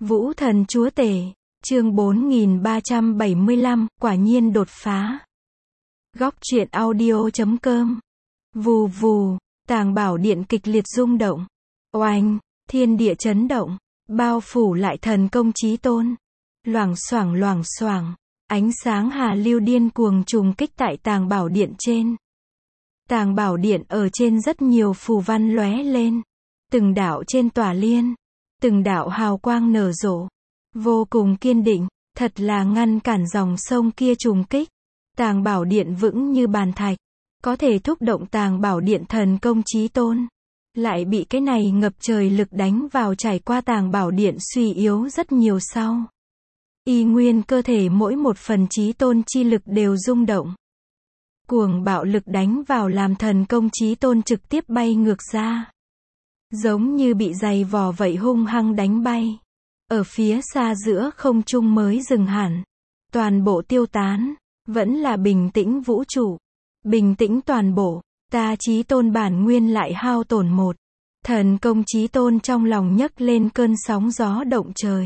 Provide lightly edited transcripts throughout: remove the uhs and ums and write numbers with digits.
Vũ thần chúa tể, chương 4375, quả nhiên đột phá. Góc truyện audio.com. Vù vù, tàng bảo điện kịch liệt rung động. Oanh, thiên địa chấn động, bao phủ lại thần công chí tôn. Loảng xoảng, ánh sáng hà lưu điên cuồng trùng kích tại tàng bảo điện trên. Tàng bảo điện ở trên rất nhiều phù văn lóe lên. Từng đạo trên tỏa liên, từng đạo hào quang nở rộ, vô cùng kiên định, thật là ngăn cản dòng sông kia trùng kích. Tàng bảo điện vững như bàn thạch, có thể thúc động tàng bảo điện thần công chí tôn. Lại bị cái này ngập trời lực đánh vào, trải qua tàng bảo điện suy yếu rất nhiều sau. Y nguyên cơ thể mỗi một phần chí tôn chi lực đều rung động. Cuồng bạo lực đánh vào làm thần công chí tôn trực tiếp bay ngược ra. Giống như bị giày vò vậy hung hăng đánh bay. Ở phía xa giữa không trung mới dừng hẳn. Toàn bộ tiêu tán. Vẫn là bình tĩnh vũ trụ. Bình tĩnh toàn bộ. Ta chí tôn bản nguyên lại hao tổn một. Thần công chí tôn trong lòng nhấc lên cơn sóng gió động trời.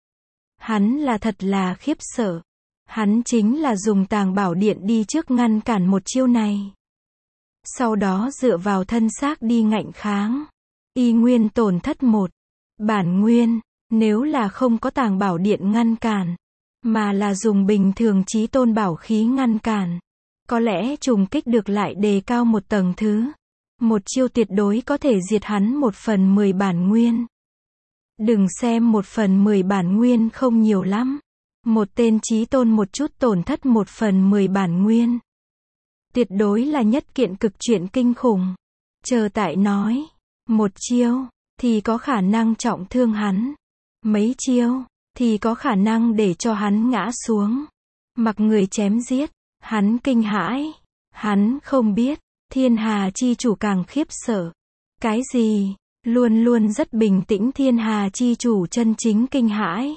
Hắn là thật là khiếp sợ. Hắn chính là dùng tàng bảo điện đi trước ngăn cản một chiêu này. Sau đó dựa vào thân xác đi ngạnh kháng. Y nguyên tổn thất một. Bản nguyên, nếu là không có tàng bảo điện ngăn cản, mà là dùng bình thường chí tôn bảo khí ngăn cản, có lẽ trùng kích được lại đề cao một tầng thứ. Một chiêu tuyệt đối có thể diệt hắn 1/10 bản nguyên. Đừng xem 1/10 bản nguyên không nhiều lắm. Một tên chí tôn một chút tổn thất 1/10 bản nguyên. Tuyệt đối là nhất kiện cực chuyện kinh khủng. Chờ tại nói. Một chiêu, thì có khả năng trọng thương hắn. Mấy chiêu, thì có khả năng để cho hắn ngã xuống. Mặc người chém giết, hắn kinh hãi. Hắn không biết, thiên hà chi chủ càng khiếp sợ. Cái gì? Luôn luôn rất bình tĩnh thiên hà chi chủ chân chính kinh hãi.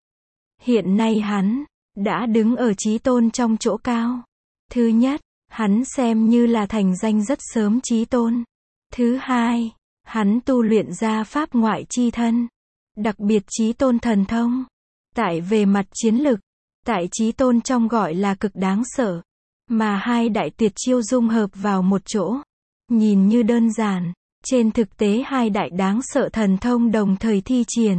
Hiện nay hắn, đã đứng ở chí tôn trong chỗ cao. Thứ nhất, hắn xem như là thành danh rất sớm chí tôn. Thứ hai, hắn tu luyện ra pháp ngoại chi thân. Đặc biệt chí tôn thần thông. Tại về mặt chiến lực, tại chí tôn trong gọi là cực đáng sợ. Mà hai đại tuyệt chiêu dung hợp vào một chỗ. Nhìn như đơn giản, trên thực tế hai đại đáng sợ thần thông đồng thời thi triển.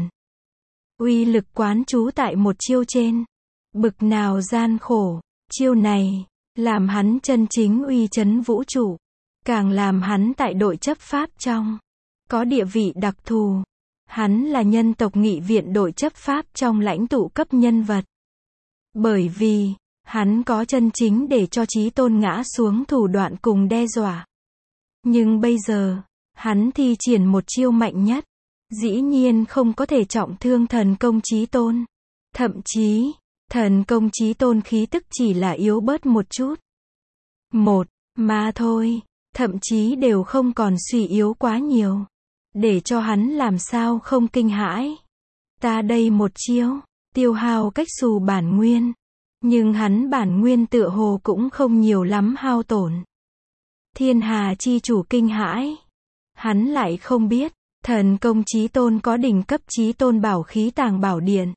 Uy lực quán trú tại một chiêu trên. Bực nào gian khổ, chiêu này, làm hắn chân chính uy chấn vũ trụ. Càng làm hắn tại đội chấp pháp trong. Có địa vị đặc thù. Hắn là nhân tộc nghị viện đội chấp pháp trong lãnh tụ cấp nhân vật. Bởi vì, hắn có chân chính để cho chí tôn ngã xuống thủ đoạn cùng đe dọa. Nhưng bây giờ, hắn thi triển một chiêu mạnh nhất. Dĩ nhiên không có thể trọng thương thần công chí tôn. Thậm chí, thần công chí tôn khí tức chỉ là yếu bớt một chút. Một, mà thôi, thậm chí đều không còn suy yếu quá nhiều. Để cho hắn làm sao không kinh hãi. Ta đây một chiêu, tiêu hao cách xù bản nguyên. Nhưng hắn bản nguyên tựa hồ cũng không nhiều lắm hao tổn. Thiên hà chi chủ kinh hãi. Hắn lại không biết, thần công chí tôn có đỉnh cấp chí tôn bảo khí tàng bảo điện.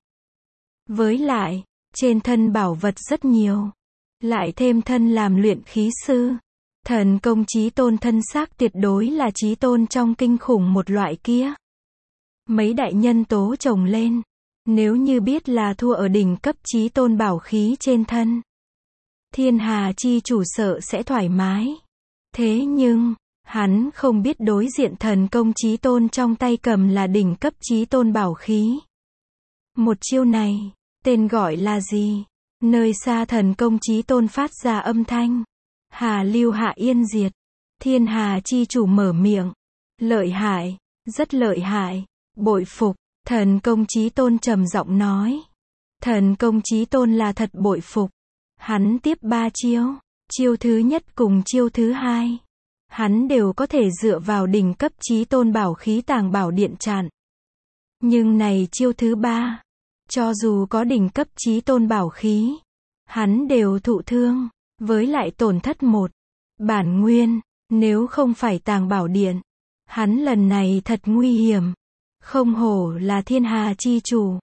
Với lại, trên thân bảo vật rất nhiều. Lại thêm thân làm luyện khí sư. Thần công chí tôn thân xác tuyệt đối là chí tôn trong kinh khủng một loại kia. Mấy đại nhân tố chồng lên. Nếu như biết là thua ở đỉnh cấp chí tôn bảo khí trên thân. Thiên hà chi chủ sợ sẽ thoải mái. Thế nhưng, hắn không biết đối diện thần công chí tôn trong tay cầm là đỉnh cấp chí tôn bảo khí. Một chiêu này, tên gọi là gì? Nơi xa thần công chí tôn phát ra âm thanh. Hà lưu hạ yên diệt. Thiên hà chi chủ mở miệng. Lợi hại, rất lợi hại, bội phục. Thần công chí tôn trầm giọng nói. Thần công chí tôn là thật bội phục. Hắn tiếp 3 chiêu. Chiêu thứ nhất cùng chiêu thứ hai. Hắn đều có thể dựa vào đỉnh cấp chí tôn bảo khí tàng bảo điện chặn. Nhưng này chiêu thứ 3. Cho dù có đỉnh cấp chí tôn bảo khí. Hắn đều thụ thương. Với lại tổn thất một. Bản nguyên. Nếu không phải tàng bảo điện. Hắn lần này thật nguy hiểm. Không hổ là thiên hà chi chủ.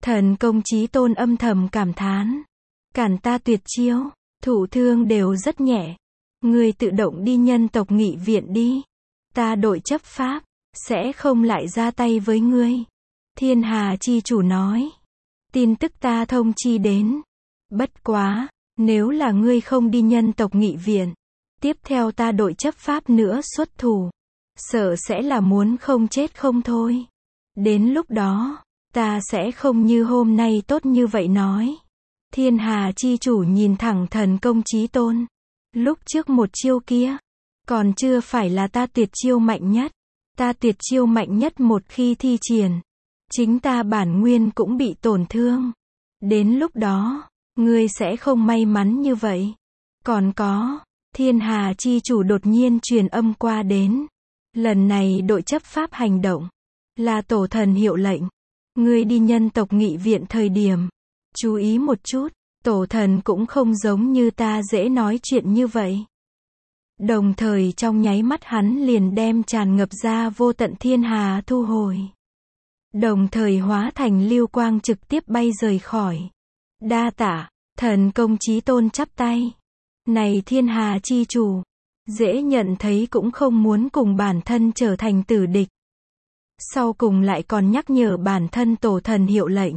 Thần công Chí Tôn âm thầm cảm thán. Cản ta tuyệt chiêu, thụ thương đều rất nhẹ. Ngươi tự động đi nhân tộc nghị viện đi. Ta đội chấp pháp, sẽ không lại ra tay với ngươi. Thiên Hà chi chủ nói. Tin tức ta thông chi đến. Bất quá, nếu là ngươi không đi nhân tộc nghị viện, tiếp theo ta đội chấp pháp nữa xuất thủ. Sợ sẽ là muốn không chết không thôi. Đến lúc đó, ta sẽ không như hôm nay tốt như vậy nói. Thiên Hà chi chủ nhìn thẳng thần công Chí Tôn. Lúc trước một chiêu kia, còn chưa phải là ta tuyệt chiêu mạnh nhất. Ta tuyệt chiêu mạnh nhất một khi thi triển, chính ta bản nguyên cũng bị tổn thương. Đến lúc đó, ngươi sẽ không may mắn như vậy. Còn có, Thiên Hà chi chủ đột nhiên truyền âm qua đến. Lần này đội chấp pháp hành động, là tổ thần hiệu lệnh. Ngươi đi nhân tộc nghị viện thời điểm, chú ý một chút, tổ thần cũng không giống như ta dễ nói chuyện như vậy. Đồng thời trong nháy mắt hắn liền đem tràn ngập ra vô tận thiên hà thu hồi. Đồng thời hóa thành lưu quang trực tiếp bay rời khỏi. Đa tạ, thần công Chí Tôn chắp tay. Này Thiên Hà chi chủ, dễ nhận thấy cũng không muốn cùng bản thân trở thành tử địch. Sau cùng lại còn nhắc nhở bản thân tổ thần hiệu lệnh.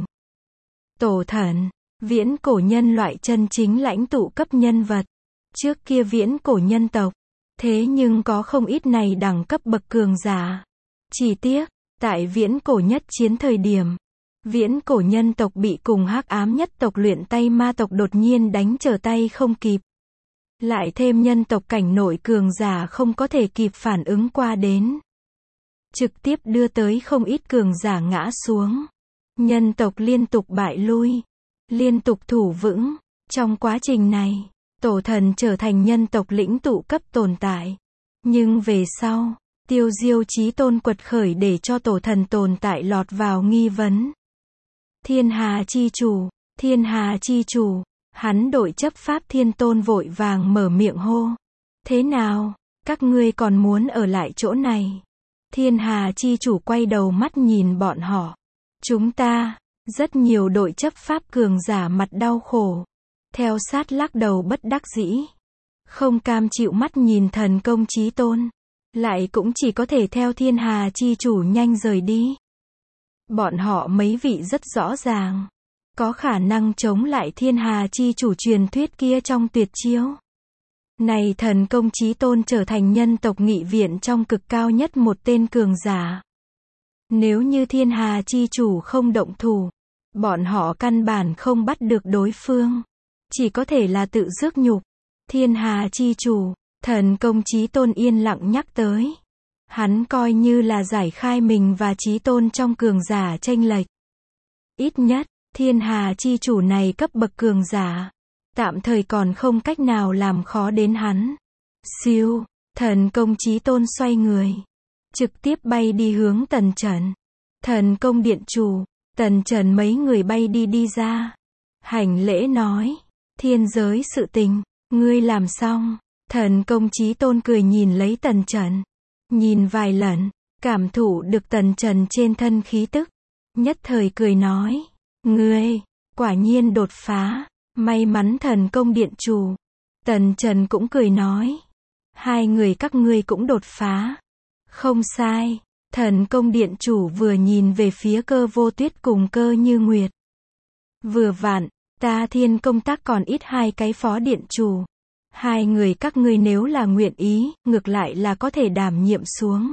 Tổ thần, viễn cổ nhân loại chân chính lãnh tụ cấp nhân vật. Trước kia viễn cổ nhân tộc, thế nhưng có không ít này đẳng cấp bậc cường giả. Chỉ tiếc, tại viễn cổ nhất chiến thời điểm, viễn cổ nhân tộc bị cùng hắc ám nhất tộc luyện tay ma tộc đột nhiên đánh trở tay không kịp. Lại thêm nhân tộc cảnh nội cường giả không có thể kịp phản ứng qua đến. Trực tiếp đưa tới không ít cường giả ngã xuống. Nhân tộc liên tục bại lui, liên tục thủ vững. Trong quá trình này, tổ thần trở thành nhân tộc lĩnh tụ cấp tồn tại. Nhưng về sau, Tiêu Diêu Chí Tôn quật khởi để cho tổ thần tồn tại lọt vào nghi vấn. Thiên Hà chi chủ, hắn đội chấp pháp Thiên Tôn vội vàng mở miệng hô. Thế nào, các ngươi còn muốn ở lại chỗ này? Thiên Hà chi chủ quay đầu mắt nhìn bọn họ. Chúng ta, rất nhiều đội chấp pháp cường giả mặt đau khổ. Theo sát lắc đầu bất đắc dĩ. Không cam chịu mắt nhìn thần công Chí Tôn. Lại cũng chỉ có thể theo Thiên Hà chi chủ nhanh rời đi. Bọn họ mấy vị rất rõ ràng. Có khả năng chống lại Thiên Hà chi chủ truyền thuyết kia trong tuyệt chiêu. Này thần công Chí Tôn trở thành nhân tộc nghị viện trong cực cao nhất một tên cường giả. Nếu như Thiên Hà chi chủ không động thủ, bọn họ căn bản không bắt được đối phương. Chỉ có thể là tự rước nhục. Thiên Hà chi chủ, thần công Chí Tôn yên lặng nhắc tới. Hắn coi như là giải khai mình và Chí Tôn trong cường giả chênh lệch. Ít nhất, Thiên Hà chi chủ này cấp bậc cường giả, tạm thời còn không cách nào làm khó đến hắn. Siêu, thần công Chí Tôn xoay người, trực tiếp bay đi hướng Tần Trần. Thần công điện chủ, Tần Trần mấy người bay đi ra. Hành lễ nói, thiên giới sự tình, ngươi làm xong. Thần công Chí Tôn cười nhìn lấy Tần Trần. Nhìn vài lần, cảm thụ được Tần Trần trên thân khí tức. Nhất thời cười nói, ngươi, quả nhiên đột phá. May mắn thần công điện chủ. Tần Trần cũng cười nói, hai người các ngươi cũng đột phá. Không sai. Thần công điện chủ vừa nhìn về phía Cơ Vô Tuyết cùng Cơ Như Nguyệt. Vừa vặn, ta Thiên công tác còn ít hai cái phó điện chủ. Hai người các ngươi nếu là nguyện ý, ngược lại là có thể đảm nhiệm xuống.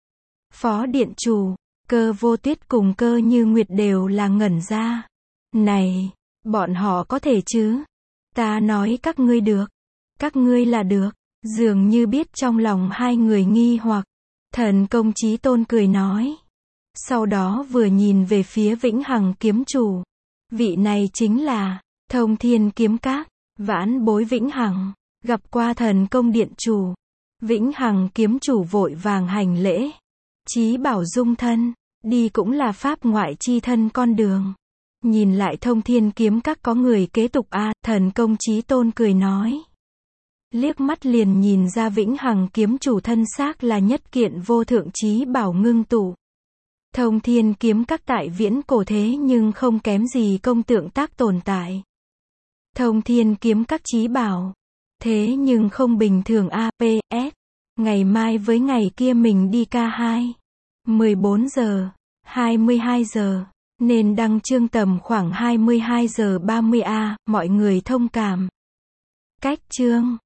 Phó điện chủ, Cơ Vô Tuyết cùng Cơ Như Nguyệt đều là ngẩn ra. Này, bọn họ có thể chứ? Ta nói các ngươi được. Các ngươi là được. Dường như biết trong lòng hai người nghi hoặc. Thần công Chí Tôn cười nói. Sau đó vừa nhìn về phía Vĩnh Hằng kiếm chủ. Vị này chính là Thông Thiên kiếm các, vãn bối Vĩnh Hằng. Gặp qua thần công điện chủ. Vĩnh Hằng kiếm chủ vội vàng hành lễ. Chí bảo dung thân, đi cũng là pháp ngoại chi thân con đường. Nhìn lại Thông Thiên kiếm các có người kế tục thần công Chí Tôn cười nói. Liếc mắt liền nhìn ra Vĩnh Hằng kiếm chủ thân xác là nhất kiện vô thượng chí bảo ngưng tụ. Thông thiên kiếm các tại viễn cổ thế nhưng không kém gì công tượng tác tồn tại. Thông thiên kiếm các chí bảo. Thế nhưng không bình thường APS. Ngày mai với ngày kia mình đi K2. 14 giờ, 22 giờ. Nên đăng chương tầm khoảng 22 giờ 30 mọi người thông cảm. Cách chương